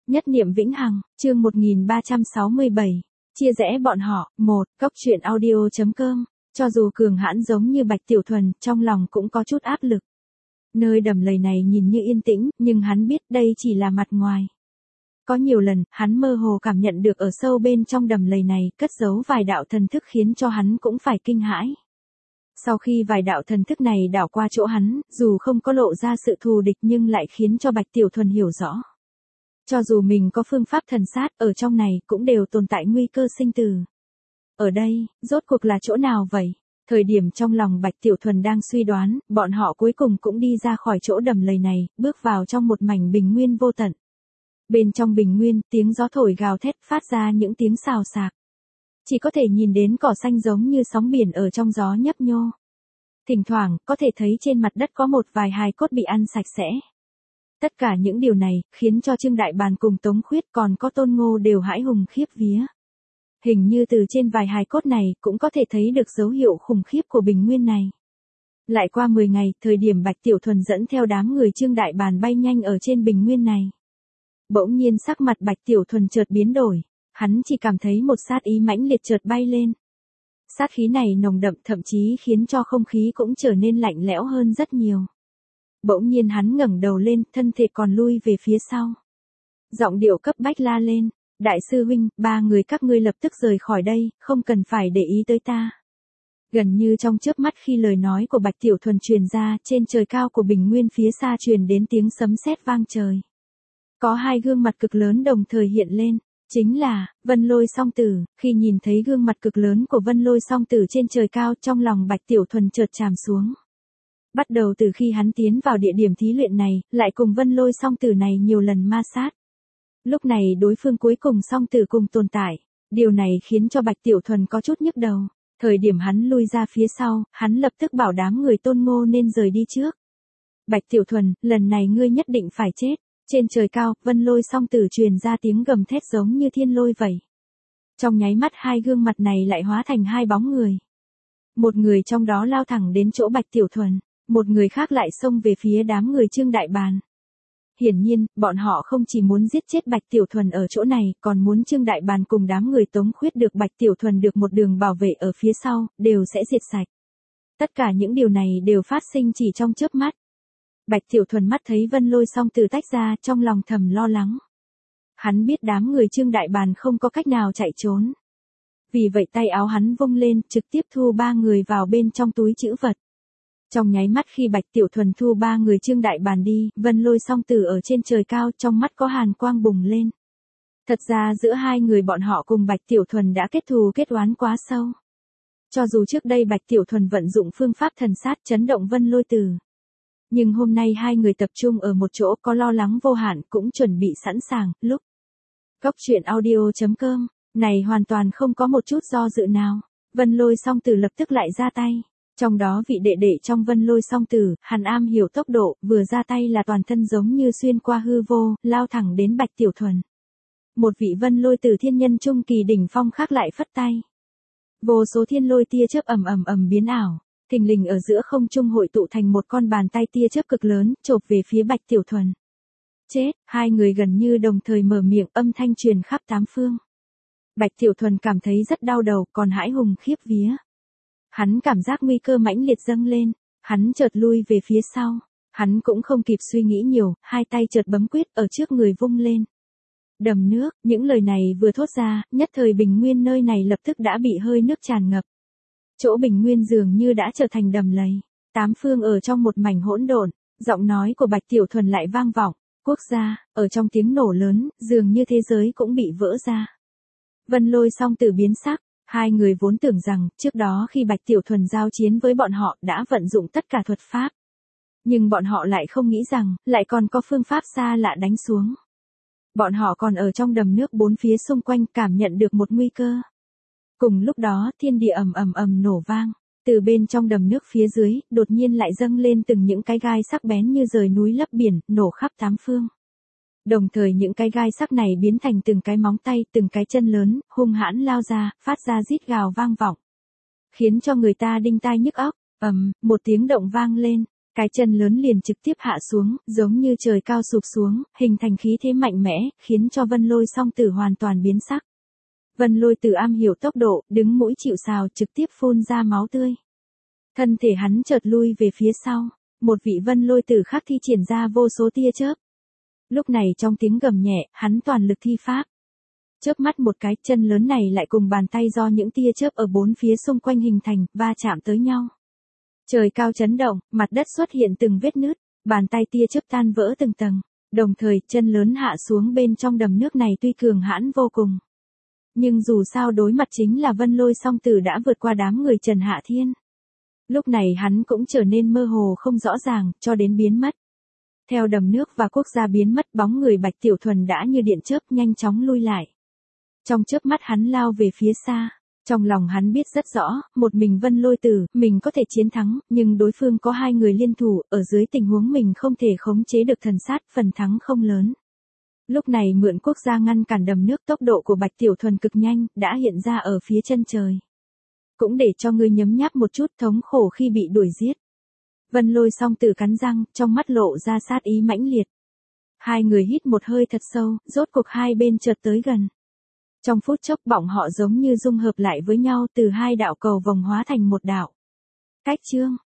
Nhất niệm vĩnh hằng, chương 1367. Chia rẽ bọn họ, 1, Cốc truyện audio.com. Cho dù cường hãn giống như Bạch Tiểu Thuần, trong lòng cũng có chút áp lực. Nơi đầm lầy này nhìn như yên tĩnh, nhưng hắn biết đây chỉ là mặt ngoài. Có nhiều lần, hắn mơ hồ cảm nhận được ở sâu bên trong đầm lầy này, cất giấu vài đạo thần thức khiến cho hắn cũng phải kinh hãi. Sau khi vài đạo thần thức này đảo qua chỗ hắn, dù không có lộ ra sự thù địch nhưng lại khiến cho Bạch Tiểu Thuần hiểu rõ. Cho dù mình có phương pháp thần sát, ở trong này cũng đều tồn tại nguy cơ sinh tử. Ở đây, rốt cuộc là chỗ nào vậy? Thời điểm trong lòng Bạch Tiểu Thuần đang suy đoán, bọn họ cuối cùng cũng đi ra khỏi chỗ đầm lầy này, bước vào trong một mảnh bình nguyên vô tận. Bên trong bình nguyên, tiếng gió thổi gào thét phát ra những tiếng xào xạc. Chỉ có thể nhìn đến cỏ xanh giống như sóng biển ở trong gió nhấp nhô. Thỉnh thoảng, có thể thấy trên mặt đất có một vài hài cốt bị ăn sạch sẽ. Tất cả những điều này, khiến cho Trương Đại Bàn cùng Tống Khuyết còn có Tôn Ngô đều hãi hùng khiếp vía. Hình như từ trên vài hài cốt này, cũng có thể thấy được dấu hiệu khủng khiếp của bình nguyên này. Lại qua 10 ngày, thời điểm Bạch Tiểu Thuần dẫn theo đám người Trương Đại Bàn bay nhanh ở trên bình nguyên này. Bỗng nhiên sắc mặt Bạch Tiểu Thuần chợt biến đổi, hắn chỉ cảm thấy một sát ý mãnh liệt chợt bay lên. Sát khí này nồng đậm thậm chí khiến cho không khí cũng trở nên lạnh lẽo hơn rất nhiều. Bỗng nhiên hắn ngẩng đầu lên, thân thể còn lui về phía sau. Giọng điệu cấp bách la lên, đại sư huynh, 3 người các ngươi lập tức rời khỏi đây, không cần phải để ý tới ta. Gần như trong chớp mắt khi lời nói của Bạch Tiểu Thuần truyền ra, trên trời cao của bình nguyên phía xa truyền đến tiếng sấm sét vang trời. Có 2 gương mặt cực lớn đồng thời hiện lên, chính là Vân Lôi Song Tử. Khi nhìn thấy gương mặt cực lớn của Vân Lôi Song Tử trên trời cao, trong lòng Bạch Tiểu Thuần chợt tràm xuống. Bắt đầu từ khi hắn tiến vào địa điểm thí luyện này, lại cùng Vân Lôi Song Tử này nhiều lần ma sát. Lúc này đối phương cuối cùng Song Tử cùng tồn tại, điều này khiến cho Bạch Tiểu Thuần có chút nhức đầu. Thời điểm hắn lui ra phía sau, hắn lập tức bảo đám người Tôn Ngô nên rời đi trước. Bạch Tiểu Thuần, lần này ngươi nhất định phải chết. Trên trời cao, Vân Lôi Song Tử truyền ra tiếng gầm thét giống như thiên lôi vậy. Trong nháy mắt 2 gương mặt này lại hóa thành 2 bóng người. Một người trong đó lao thẳng đến chỗ Bạch Tiểu Thuần, một người khác lại xông về phía đám người Trương Đại Bàn. Hiển nhiên, bọn họ không chỉ muốn giết chết Bạch Tiểu Thuần ở chỗ này, còn muốn Trương Đại Bàn cùng đám người Tống Khuyết được Bạch Tiểu Thuần được một đường bảo vệ ở phía sau, đều sẽ diệt sạch. Tất cả những điều này đều phát sinh chỉ trong chớp mắt. Bạch Tiểu Thuần mắt thấy Vân Lôi Song Tử tách ra, trong lòng thầm lo lắng. Hắn biết đám người Trương Đại Bàn không có cách nào chạy trốn. Vì vậy tay áo hắn vung lên, trực tiếp thu 3 người vào bên trong túi trữ vật. Trong nháy mắt khi Bạch Tiểu Thuần thu 3 người Trương Đại Bàn đi, Vân Lôi Song Tử ở trên trời cao, trong mắt có hàn quang bùng lên. Thật ra giữa 2 người bọn họ cùng Bạch Tiểu Thuần đã kết thù kết oán quá sâu. Cho dù trước đây Bạch Tiểu Thuần vận dụng phương pháp thần sát chấn động Vân Lôi Tử. Nhưng hôm nay 2 người tập trung ở một chỗ, có lo lắng vô hạn, cũng chuẩn bị sẵn sàng. Lúc Cốc truyện audio.com này hoàn toàn không có một chút do dự nào. Vân Lôi Song Tử lập tức lại ra tay. Trong đó vị đệ đệ trong Vân Lôi Song Tử, hắn am hiểu tốc độ, vừa ra tay là toàn thân giống như xuyên qua hư vô, lao thẳng đến Bạch Tiểu Thuần. Một vị Vân Lôi Tử thiên nhân trung kỳ đỉnh phong khác lại phất tay. Vô số thiên lôi tia chớp ầm biến ảo. Thình lình ở giữa không trung hội tụ thành một con bàn tay tia chớp cực lớn, chộp về phía Bạch Tiểu Thuần. Chết, 2 người gần như đồng thời mở miệng, âm thanh truyền khắp 8 phương. Bạch Tiểu Thuần cảm thấy rất đau đầu, còn hãi hùng khiếp vía. Hắn cảm giác nguy cơ mãnh liệt dâng lên, hắn chợt lui về phía sau. Hắn cũng không kịp suy nghĩ nhiều, 2 tay chợt bấm quyết ở trước người vung lên. Đầm nước, những lời này vừa thốt ra, nhất thời bình nguyên nơi này lập tức đã bị hơi nước tràn ngập. Chỗ bình nguyên dường như đã trở thành đầm lầy, 8 phương ở trong một mảnh hỗn độn, giọng nói của Bạch Tiểu Thuần lại vang vọng, quốc gia, ở trong tiếng nổ lớn, dường như thế giới cũng bị vỡ ra. Vân Lôi Song Tử biến sắc, 2 người vốn tưởng rằng, trước đó khi Bạch Tiểu Thuần giao chiến với bọn họ đã vận dụng tất cả thuật pháp. Nhưng bọn họ lại không nghĩ rằng, lại còn có phương pháp xa lạ đánh xuống. Bọn họ còn ở trong đầm nước 4 phía xung quanh cảm nhận được một nguy cơ. Cùng lúc đó, thiên địa ầm nổ vang, từ bên trong đầm nước phía dưới, đột nhiên lại dâng lên từng những cái gai sắc bén như rời núi lấp biển, nổ khắp 8 phương. Đồng thời những cái gai sắc này biến thành từng cái móng tay, từng cái chân lớn, hung hãn lao ra, phát ra rít gào vang vọng. Khiến cho người ta đinh tai nhức óc, một tiếng động vang lên, Cái chân lớn liền trực tiếp hạ xuống, giống như trời cao sụp xuống, hình thành khí thế mạnh mẽ, khiến cho Vân Lôi song tử hoàn toàn biến sắc. Vân Lôi Tử am hiểu tốc độ, đứng mũi chịu sào trực tiếp phun ra máu tươi. Thân thể hắn chợt lui về phía sau, một vị Vân Lôi Tử khác thi triển ra vô số tia chớp. Lúc này trong tiếng gầm nhẹ, hắn toàn lực thi pháp. Chớp mắt một cái, chân lớn này lại cùng bàn tay do những tia chớp ở bốn phía xung quanh hình thành, va chạm tới nhau. Trời cao chấn động, mặt đất xuất hiện từng vết nứt, bàn tay tia chớp tan vỡ từng tầng. Đồng thời, chân lớn hạ xuống bên trong đầm nước này tuy cường hãn vô cùng. Nhưng dù sao đối mặt chính là Vân Lôi song tử đã vượt qua đám người Trần Hạ Thiên. Lúc này hắn cũng trở nên mơ hồ không rõ ràng, cho đến biến mất. Theo đầm nước và quốc gia biến mất, bóng người Bạch Tiểu Thuần đã như điện chớp nhanh chóng lui lại. Trong chớp mắt hắn lao về phía xa. Trong lòng hắn biết rất rõ, một mình Vân Lôi Tử, mình có thể chiến thắng, nhưng đối phương có hai người liên thủ, ở dưới tình huống mình không thể khống chế được thần sát, phần thắng không lớn. Lúc này mượn quốc gia ngăn cản đầm nước, tốc độ của Bạch Tiểu Thuần cực nhanh, đã hiện ra ở phía chân trời. Cũng để cho ngươi nhấm nháp một chút thống khổ khi bị đuổi giết. Vân Lôi song tử cắn răng, trong mắt lộ ra sát ý mãnh liệt. Hai người hít một hơi thật sâu, rốt cuộc hai bên chợt tới gần. Trong phút chốc bọng họ giống như dung hợp lại với nhau, từ hai đạo cầu vòng hóa thành một đạo. Cách chương